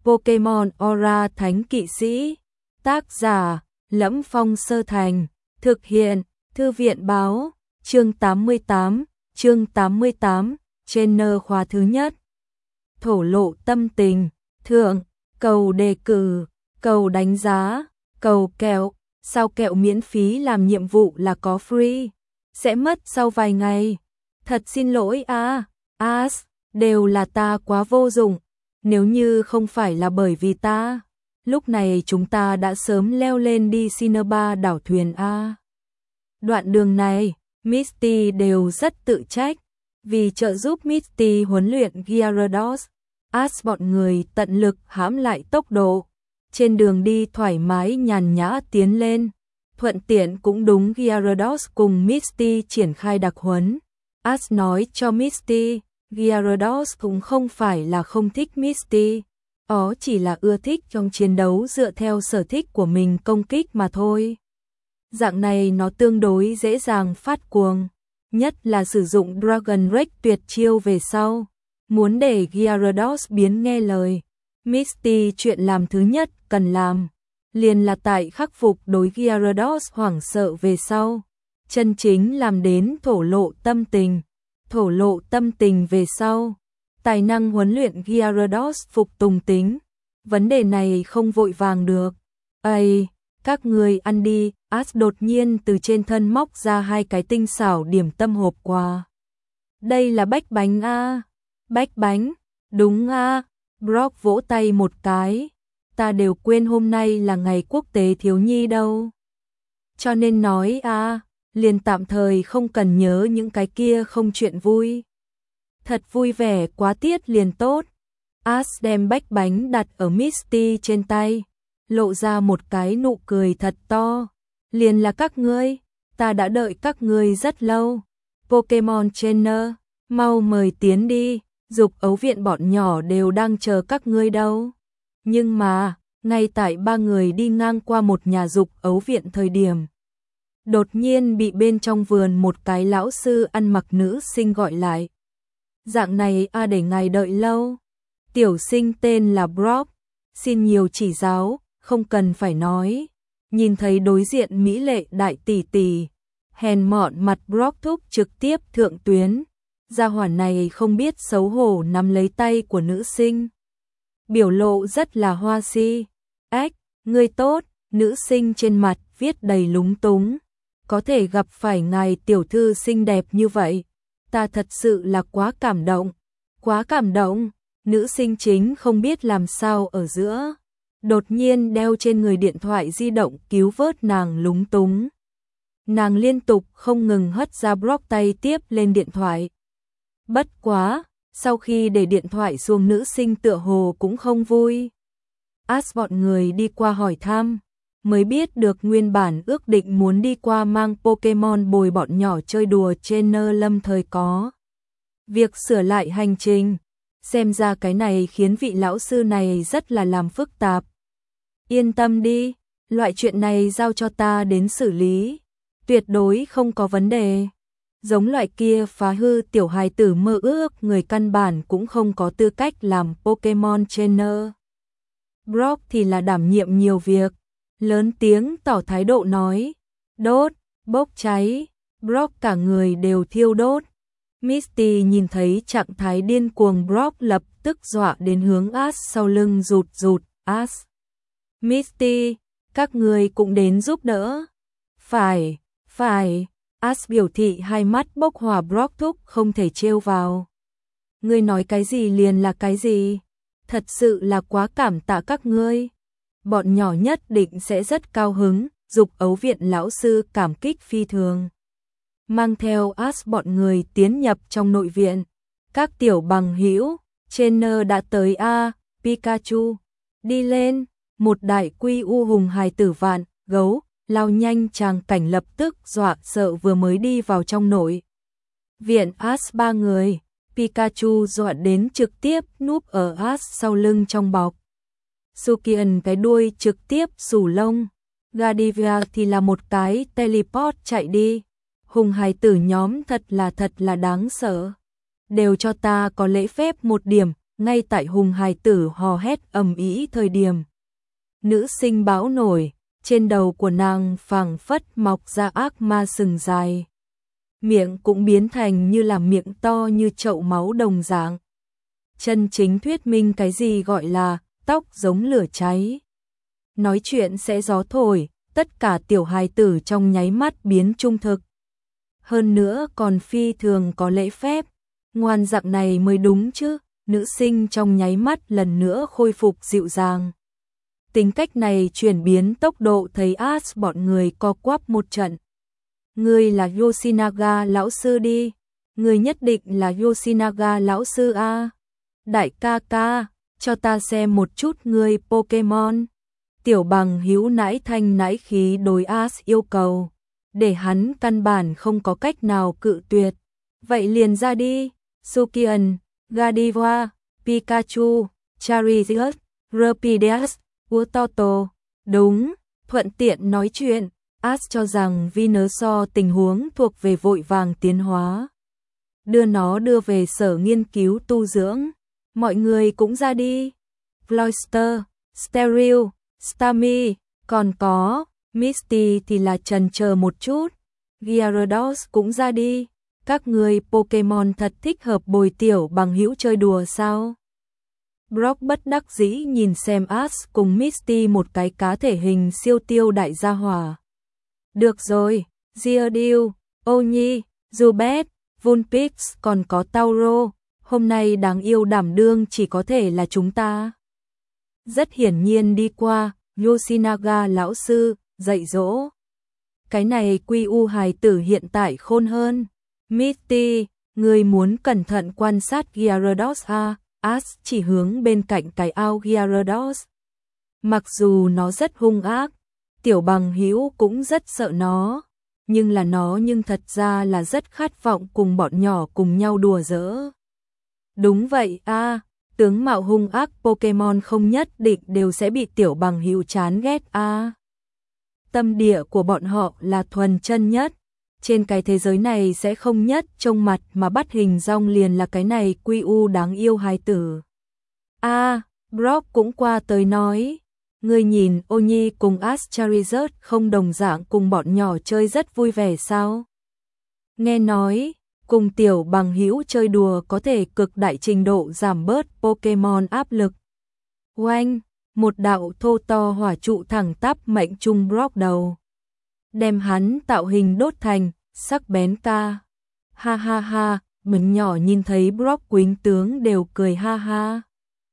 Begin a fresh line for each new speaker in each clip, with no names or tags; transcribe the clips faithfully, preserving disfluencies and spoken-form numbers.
Pokemon Aura Thánh Kỵ Sĩ. Tác giả: Lẫm Phong Sơ Thành. Thực hiện: Thư viện báo. Chương tám mươi tám. Chương tám mươi tám. Trainer khóa thứ nhất. Thổ lộ tâm tình. Thượng. Cầu đề cử. Cầu đánh giá. Cầu kẹo. Sao kẹo miễn phí làm nhiệm vụ là có free. Sẽ mất sau vài ngày. Thật xin lỗi à. As. Đều là ta quá vô dụng. Nếu như không phải là bởi vì ta, lúc này chúng ta đã sớm leo lên đi Cinnabar đảo thuyền a. Đoạn đường này, Misty đều rất tự trách, vì trợ giúp Misty huấn luyện Gyarados, Ash bọn người tận lực hãm lại tốc độ, trên đường đi thoải mái nhàn nhã tiến lên, thuận tiện cũng đúng Gyarados cùng Misty triển khai đặc huấn. Ash nói cho Misty, Gyarados cũng không phải là không thích Misty, đó chỉ là ưa thích trong chiến đấu dựa theo sở thích của mình công kích mà thôi. Dạng này nó tương đối dễ dàng phát cuồng, nhất là sử dụng Dragon Rage tuyệt chiêu về sau. Muốn để Gyarados biến nghe lời, Misty chuyện làm thứ nhất cần làm, liền là tại khắc phục đối Gyarados hoảng sợ về sau. Chân chính làm đến thổ lộ tâm tình. Thổ lộ tâm tình về sau, tài năng huấn luyện Gyarados phục tùng tính. Vấn đề này không vội vàng được. Ây, các người ăn đi. Ash đột nhiên từ trên thân móc ra hai cái tinh xảo điểm tâm hộp quà. Đây là bách bánh a. Bách bánh, đúng a. Brock vỗ tay một cái. Ta đều quên hôm nay là ngày quốc tế thiếu nhi đâu. Cho nên nói a. Liền tạm thời không cần nhớ những cái kia không chuyện vui. Thật vui vẻ quá tiết liền tốt. Ash đem bách bánh đặt ở Misty trên tay, lộ ra một cái nụ cười thật to. Liền là các ngươi, ta đã đợi các ngươi rất lâu. Pokemon Trainer, mau mời tiến đi, dục ấu viện bọn nhỏ đều đang chờ các ngươi đâu. Nhưng mà, ngay tại ba người đi ngang qua một nhà dục ấu viện thời điểm, đột nhiên bị bên trong vườn một cái lão sư ăn mặc nữ sinh gọi lại. Dạng này a à để ngài đợi lâu. Tiểu sinh tên là Brock, xin nhiều chỉ giáo, không cần phải nói. Nhìn thấy đối diện mỹ lệ đại tỷ tỷ, hèn mọn mặt Brock thúc trực tiếp thượng tuyến. Gia hỏa này không biết xấu hổ nắm lấy tay của nữ sinh. Biểu lộ rất là hoa si. Ách, ngươi tốt, nữ sinh trên mặt viết đầy lúng túng. Có thể gặp phải ngài tiểu thư xinh đẹp như vậy, ta thật sự là quá cảm động, quá cảm động. Nữ sinh chính không biết làm sao ở giữa, đột nhiên đeo trên người điện thoại di động cứu vớt nàng lúng túng. Nàng liên tục không ngừng hất ra Brock tay tiếp lên điện thoại. Bất quá, sau khi để điện thoại xuống nữ sinh tựa hồ cũng không vui. Ash bọn người đi qua hỏi thăm, mới biết được nguyên bản ước định muốn đi qua mang Pokemon bồi bọn nhỏ chơi đùa trên nơ lâm thời có việc sửa lại hành trình. Xem ra cái này khiến vị lão sư này rất là làm phức tạp. Yên tâm đi, loại chuyện này giao cho ta đến xử lý, tuyệt đối không có vấn đề. Giống loại kia phá hư tiểu hài tử mơ ước người căn bản cũng không có tư cách làm Pokemon Trainer. Brock thì là đảm nhiệm nhiều việc, lớn tiếng tỏ thái độ nói, đốt, bốc cháy. Brock cả người đều thiêu đốt. Misty nhìn thấy trạng thái điên cuồng Brock lập tức dọa đến hướng Ash sau lưng rụt rụt. Ash, Misty, các người cũng đến giúp đỡ. Phải, phải. Ash biểu thị hai mắt bốc hỏa Brock thúc không thể trêu vào. Ngươi nói cái gì liền là cái gì. Thật sự là quá cảm tạ các ngươi. Bọn nhỏ nhất định sẽ rất cao hứng. Dục ấu viện lão sư cảm kích phi thường, mang theo Ash bọn người tiến nhập trong nội viện. Các tiểu bằng hữu, trainer đã tới a. Pikachu, đi lên. Một đại quy u hùng hài tử vạn gấu lao nhanh tràng cảnh lập tức dọa sợ vừa mới đi vào trong nội viện Ash ba người. Pikachu dọa đến trực tiếp núp ở Ash sau lưng trong bọc. Sukian cái đuôi trực tiếp xù lông. Gardevoir thì là một cái teleport chạy đi. Hùng hài tử nhóm thật là thật là đáng sợ. Đều cho ta có lễ phép một điểm. ngay tại hùng hài tử hò hét ầm ĩ thời điểm. Nữ sinh bão nổi, trên đầu của nàng phảng phất mọc ra ác ma sừng dài. Miệng cũng biến thành như là miệng to như chậu máu đồng dạng. Chân chính thuyết minh cái gì gọi là tóc giống lửa cháy. Nói chuyện sẽ gió thổi, tất cả tiểu hài tử trong nháy mắt biến trung thực. Hơn nữa còn phi thường có lễ phép, ngoan dạng này mới đúng chứ, nữ sinh trong nháy mắt lần nữa khôi phục dịu dàng. Tính cách này chuyển biến tốc độ thấy As bọn người co quắp một trận. Ngươi là Yoshinaga lão sư đi, ngươi nhất định là Yoshinaga lão sư a. Đại ca ca, cho ta xem một chút ngươi Pokemon. Tiểu bằng hữu nãi thanh nãi khí đối As yêu cầu, để hắn căn bản không có cách nào cự tuyệt. Vậy liền ra đi, Sukian, Gardevoir, Pikachu, Charizard, Rapidash, Utoto. Đúng, thuận tiện nói chuyện, As cho rằng Venusaur tình huống thuộc về vội vàng tiến hóa. Đưa nó đưa về sở nghiên cứu tu dưỡng, mọi người cũng ra đi. Cloyster, Steril, Starmie, còn có Misty thì là chần chờ một chút. Gyarados cũng ra đi. Các người Pokemon thật thích hợp bồi tiểu bằng hữu chơi đùa sao? Brock bất đắc dĩ nhìn xem Ash cùng Misty một cái cá thể hình siêu tiêu đại gia hỏa. Được rồi, Geodude, Onyi, Zubat, Vulpix còn có Tauro, hôm nay đáng yêu đảm đương chỉ có thể là chúng ta. Rất hiển nhiên đi qua, Yoshinaga lão sư, dạy dỗ. Cái này quy u hài tử hiện tại khôn hơn. Misty, người muốn cẩn thận quan sát Gyarados ha. Ash chỉ hướng bên cạnh cái ao Gyarados. Mặc dù nó rất hung ác, tiểu bằng hữu cũng rất sợ nó, nhưng là nó nhưng thật ra là rất khát vọng cùng bọn nhỏ cùng nhau đùa giỡn. Đúng vậy a, tướng mạo hung ác Pokemon không nhất định đều sẽ bị tiểu bằng hữu chán ghét a. Tâm địa của bọn họ là thuần chân nhất, trên cái thế giới này sẽ không nhất trông mặt mà bắt hình dong liền là cái này quy u đáng yêu hài tử. A, à, Brock cũng qua tới nói, ngươi nhìn Onyi cùng Ash Charizard không đồng dạng cùng bọn nhỏ chơi rất vui vẻ sao? Nghe nói, cùng tiểu bằng hữu chơi đùa có thể cực đại trình độ giảm bớt Pokemon áp lực. Oanh, một đạo thô to hỏa trụ thẳng tắp mệnh trung Brock đầu. Đem hắn tạo hình đốt thành, sắc bén ca. Ha ha ha, mình nhỏ nhìn thấy Brock quýnh tướng đều cười ha ha.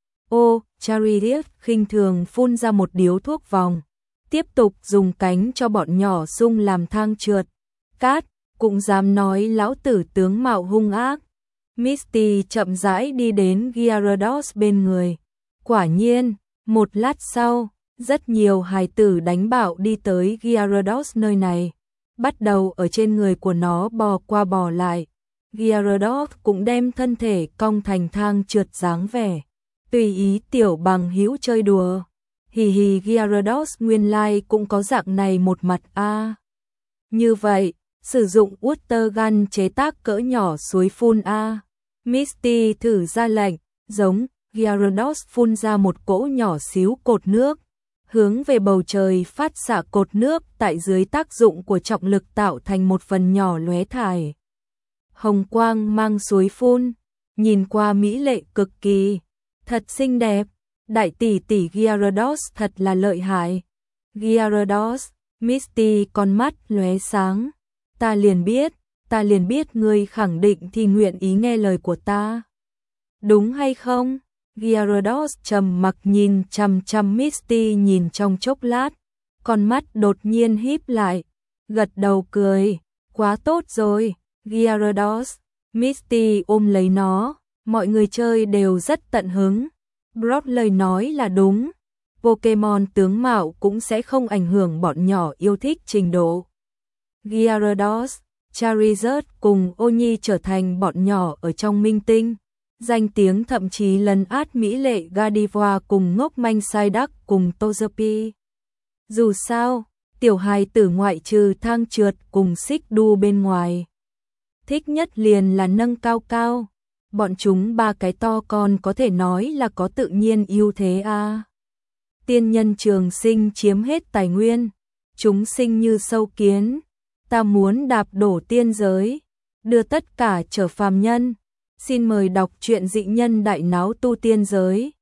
Ô, Charizard khinh thường phun ra một điếu thuốc vòng, tiếp tục dùng cánh cho bọn nhỏ sung làm thang trượt. Cát, cũng dám nói lão tử tướng mạo hung ác. Misty chậm rãi đi đến Gyarados bên người. Quả nhiên, một lát sau, rất nhiều hài tử đánh bạo đi tới Gyarados nơi này, bắt đầu ở trên người của nó bò qua bò lại. Gyarados cũng đem thân thể cong thành thang trượt dáng vẻ, tùy ý tiểu bằng hữu chơi đùa. Hì hì, Gyarados nguyên lai cũng có dạng này một mặt a. À. Như vậy, sử dụng Water Gun chế tác cỡ nhỏ suối phun a. À. Misty thử ra lệnh, giống Gyarados phun ra một cỗ nhỏ xíu cột nước, hướng về bầu trời phát xạ cột nước tại dưới tác dụng của trọng lực tạo thành một phần nhỏ lóe thải. Hồng quang mang suối phun, nhìn qua mỹ lệ cực kỳ, thật xinh đẹp, đại tỷ tỷ Gyarados thật là lợi hại. Gyarados, Misty con mắt lóe sáng, ta liền biết, ta liền biết ngươi khẳng định thì nguyện ý nghe lời của ta. Đúng hay không? Gyarados trầm mặc nhìn chằm chằm Misty nhìn trong chốc lát, con mắt đột nhiên híp lại, gật đầu cười, quá tốt rồi, Gyarados. Misty ôm lấy nó, mọi người chơi đều rất tận hứng. Brock lời nói là đúng, Pokemon tướng mạo cũng sẽ không ảnh hưởng bọn nhỏ yêu thích trình độ. Gyarados, Charizard cùng Onyi trở thành bọn nhỏ ở trong minh tinh. Danh tiếng thậm chí lấn át mỹ lệ Gardevoir cùng ngốc manh Psyduck cùng Togepi. Dù sao, tiểu hài tử ngoại trừ thang trượt cùng xích đu bên ngoài, thích nhất liền là nâng cao cao. bọn chúng ba cái to con có thể nói là có tự nhiên ưu thế a. À. Tiên nhân trường sinh chiếm hết tài nguyên, chúng sinh như sâu kiến, ta muốn đạp đổ tiên giới, đưa tất cả trở phàm nhân. Xin mời đọc truyện Dị Nhân Đại Náo Tu Tiên Giới.